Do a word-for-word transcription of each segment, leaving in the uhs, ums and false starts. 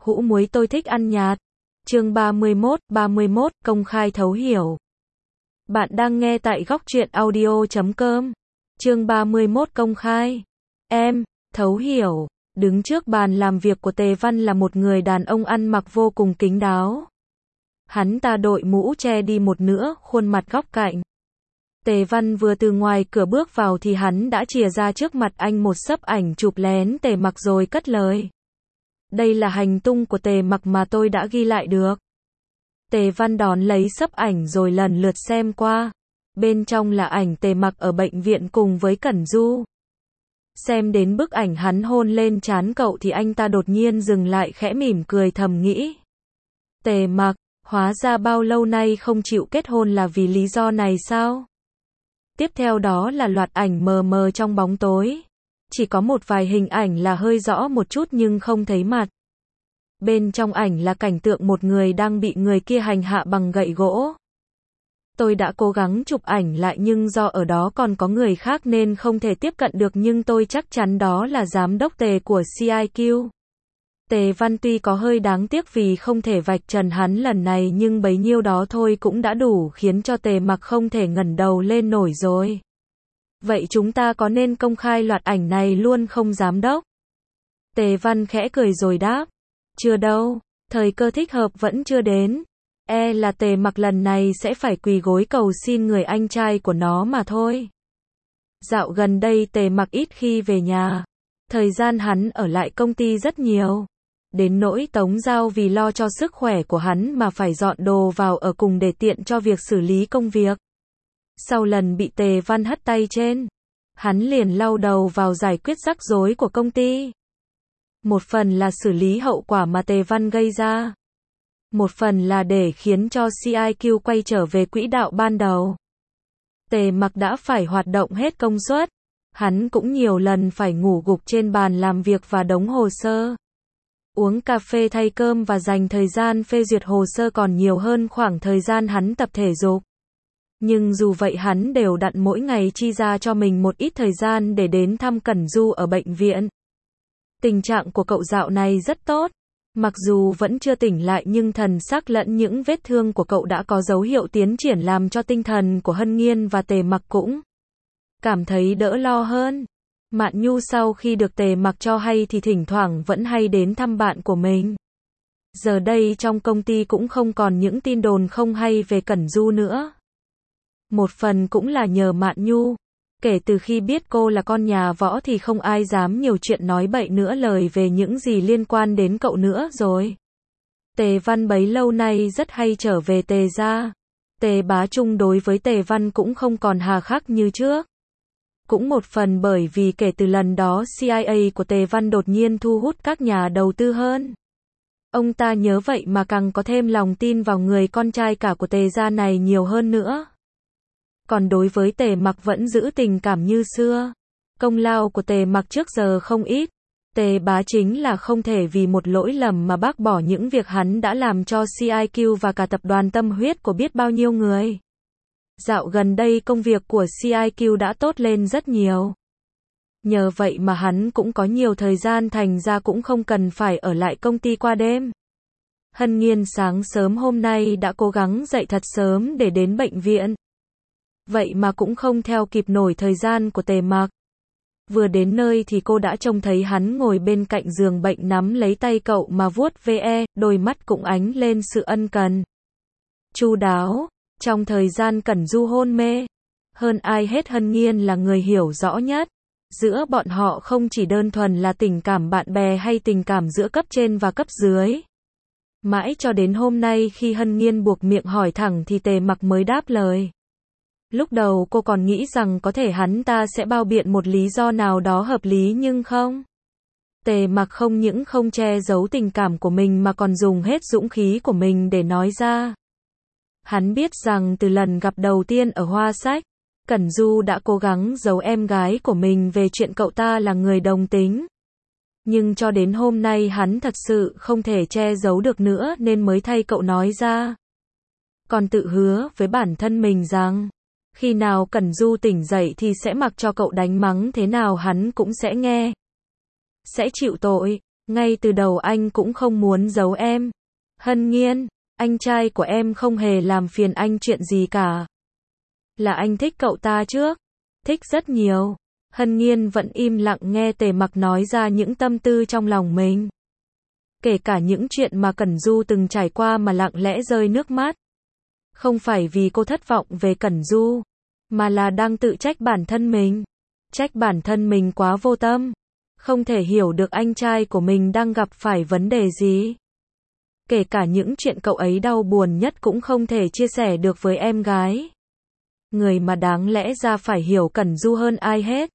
Hũ muối tôi thích ăn nhạt. Chương ba mươi mốt, ba mươi mốt, công khai thấu hiểu. Bạn đang nghe tại góc truyện audio chấm com. Chương ba mươi mốt công khai. Em, thấu hiểu. Đứng trước bàn làm việc của Tề Văn là một người đàn ông ăn mặc vô cùng kín đáo. Hắn ta đội mũ che đi một nửa, khuôn mặt góc cạnh. Tề Văn vừa từ ngoài cửa bước vào thì hắn đã chìa ra trước mặt anh một xấp ảnh chụp lén Tề Mặc rồi cất lời. Đây là hành tung của Tề Mặc mà tôi đã ghi lại được. Tề Văn đón lấy xấp ảnh rồi lần lượt xem qua. Bên trong là ảnh Tề Mặc ở bệnh viện cùng với Cẩn Du. Xem đến bức ảnh hắn hôn lên trán cậu thì anh ta đột nhiên dừng lại khẽ mỉm cười thầm nghĩ. Tề Mặc, hóa ra bao lâu nay không chịu kết hôn là vì lý do này sao? Tiếp theo đó là loạt ảnh mờ mờ trong bóng tối. Chỉ có một vài hình ảnh là hơi rõ một chút nhưng không thấy mặt. Bên trong ảnh là cảnh tượng một người đang bị người kia hành hạ bằng gậy gỗ. Tôi đã cố gắng chụp ảnh lại nhưng do ở đó còn có người khác nên không thể tiếp cận được, nhưng tôi chắc chắn đó là giám đốc Tề của xê i quy. Tề Văn tuy có hơi đáng tiếc vì không thể vạch trần hắn lần này nhưng bấy nhiêu đó thôi cũng đã đủ khiến cho Tề Mặc không thể ngẩng đầu lên nổi rồi. Vậy chúng ta có nên công khai loạt ảnh này luôn không giám đốc? Tề Văn khẽ cười rồi đáp. Chưa đâu, thời cơ thích hợp vẫn chưa đến. E là Tề Mặc lần này sẽ phải quỳ gối cầu xin người anh trai của nó mà thôi. Dạo gần đây Tề Mặc ít khi về nhà. Thời gian hắn ở lại công ty rất nhiều. Đến nỗi Tống Giao vì lo cho sức khỏe của hắn mà phải dọn đồ vào ở cùng để tiện cho việc xử lý công việc. Sau lần bị Tề Văn hất tay trên, hắn liền lau đầu vào giải quyết rắc rối của công ty. Một phần là xử lý hậu quả mà Tề Văn gây ra. Một phần là để khiến cho xê i quy quay trở về quỹ đạo ban đầu. Tề Mặc đã phải hoạt động hết công suất. Hắn cũng nhiều lần phải ngủ gục trên bàn làm việc và đống hồ sơ. Uống cà phê thay cơm và dành thời gian phê duyệt hồ sơ còn nhiều hơn khoảng thời gian hắn tập thể dục. Nhưng dù vậy hắn đều đặn mỗi ngày chi ra cho mình một ít thời gian để đến thăm Cẩn Du ở bệnh viện. Tình trạng của cậu dạo này rất tốt. Mặc dù vẫn chưa tỉnh lại nhưng thần sắc lẫn những vết thương của cậu đã có dấu hiệu tiến triển làm cho tinh thần của Hân Nghiên và Tề Mặc cũng cảm thấy đỡ lo hơn. Mạn Nhu sau khi được Tề Mặc cho hay thì thỉnh thoảng vẫn hay đến thăm bạn của mình. Giờ đây trong công ty cũng không còn những tin đồn không hay về Cẩn Du nữa. Một phần cũng là nhờ Mạn Nhu. Kể từ khi biết cô là con nhà Võ thì không ai dám nhiều chuyện nói bậy nữa lời về những gì liên quan đến cậu nữa rồi. Tề Văn bấy lâu nay rất hay trở về Tề gia. Tề Bá Trung đối với Tề Văn cũng không còn hà khắc như trước. Cũng một phần bởi vì kể từ lần đó xê i a của Tề Văn đột nhiên thu hút các nhà đầu tư hơn. Ông ta nhớ vậy mà càng có thêm lòng tin vào người con trai cả của Tề gia này nhiều hơn nữa. Còn đối với Tề Mặc vẫn giữ tình cảm như xưa. Công lao của Tề Mặc trước giờ không ít. Tề Bá chính là không thể vì một lỗi lầm mà bác bỏ những việc hắn đã làm cho xê i quy và cả tập đoàn tâm huyết của biết bao nhiêu người. Dạo gần đây công việc của xê i quy đã tốt lên rất nhiều. Nhờ vậy mà hắn cũng có nhiều thời gian thành ra cũng không cần phải ở lại công ty qua đêm. Hân Nghiên sáng sớm hôm nay đã cố gắng dậy thật sớm để đến bệnh viện. Vậy mà cũng không theo kịp nổi thời gian của Tề Mặc. Vừa đến nơi thì cô đã trông thấy hắn ngồi bên cạnh giường bệnh nắm lấy tay cậu mà vuốt ve, đôi mắt cũng ánh lên sự ân cần. Chu đáo, trong thời gian Cẩn Du hôn mê, hơn ai hết Hân Nghiên là người hiểu rõ nhất. Giữa bọn họ không chỉ đơn thuần là tình cảm bạn bè hay tình cảm giữa cấp trên và cấp dưới. Mãi cho đến hôm nay khi Hân Nghiên buộc miệng hỏi thẳng thì Tề Mặc mới đáp lời. Lúc đầu cô còn nghĩ rằng có thể hắn ta sẽ bao biện một lý do nào đó hợp lý nhưng không. Tề Mặc không những không che giấu tình cảm của mình mà còn dùng hết dũng khí của mình để nói ra. Hắn biết rằng từ lần gặp đầu tiên ở Hoa Sách, Cẩn Du đã cố gắng giấu em gái của mình về chuyện cậu ta là người đồng tính. Nhưng cho đến hôm nay hắn thật sự không thể che giấu được nữa nên mới thay cậu nói ra. Còn tự hứa với bản thân mình rằng khi nào Cẩn Du tỉnh dậy thì sẽ mặc cho cậu đánh mắng thế nào hắn cũng sẽ nghe. Sẽ chịu tội. Ngay từ đầu anh cũng không muốn giấu em. Hân Nhiên, anh trai của em không hề làm phiền anh chuyện gì cả. Là anh thích cậu ta trước. Thích rất nhiều. Hân Nhiên vẫn im lặng nghe Tề Mặc nói ra những tâm tư trong lòng mình. Kể cả những chuyện mà Cẩn Du từng trải qua mà lặng lẽ rơi nước mắt. Không phải vì cô thất vọng về Cẩn Du, mà là đang tự trách bản thân mình. Trách bản thân mình quá vô tâm. Không thể hiểu được anh trai của mình đang gặp phải vấn đề gì. Kể cả những chuyện cậu ấy đau buồn nhất cũng không thể chia sẻ được với em gái. Người mà đáng lẽ ra phải hiểu Cẩn Du hơn ai hết.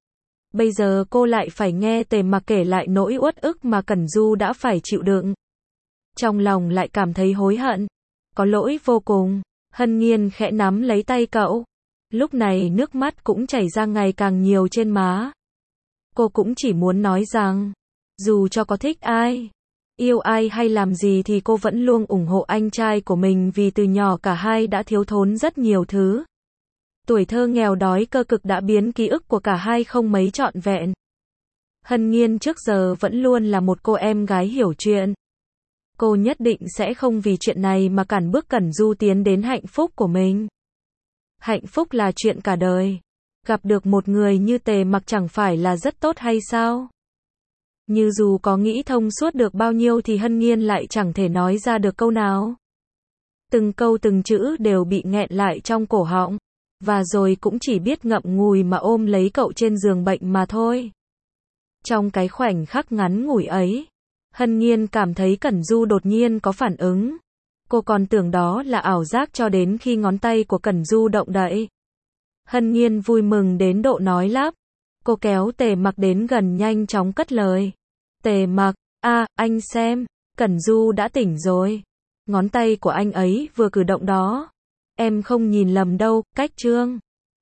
Bây giờ cô lại phải nghe Tề Mặc kể lại nỗi uất ức mà Cẩn Du đã phải chịu đựng. Trong lòng lại cảm thấy hối hận. Có lỗi vô cùng. Hân Nhiên khẽ nắm lấy tay cậu. Lúc này nước mắt cũng chảy ra ngày càng nhiều trên má. Cô cũng chỉ muốn nói rằng, dù cho có thích ai, yêu ai hay làm gì thì cô vẫn luôn ủng hộ anh trai của mình vì từ nhỏ cả hai đã thiếu thốn rất nhiều thứ. Tuổi thơ nghèo đói cơ cực đã biến ký ức của cả hai không mấy trọn vẹn. Hân Nhiên trước giờ vẫn luôn là một cô em gái hiểu chuyện. Cô nhất định sẽ không vì chuyện này mà cản bước Cẩn Du tiến đến hạnh phúc của mình. Hạnh phúc là chuyện cả đời. Gặp được một người như Tề Mặc chẳng phải là rất tốt hay sao? Như dù có nghĩ thông suốt được bao nhiêu thì Hân Nhiên lại chẳng thể nói ra được câu nào. Từng câu từng chữ đều bị nghẹn lại trong cổ họng. Và rồi cũng chỉ biết ngậm ngùi mà ôm lấy cậu trên giường bệnh mà thôi. Trong cái khoảnh khắc ngắn ngủi ấy, Hân Nhiên cảm thấy Cẩn Du đột nhiên có phản ứng. Cô còn tưởng đó là ảo giác cho đến khi ngón tay của Cẩn Du động đậy. Hân Nhiên vui mừng đến độ nói lắp. Cô kéo Tề Mặc đến gần nhanh chóng cất lời. Tề Mặc, a, anh xem, Cẩn Du đã tỉnh rồi. Ngón tay của anh ấy vừa cử động đó. Em không nhìn lầm đâu, cách chương.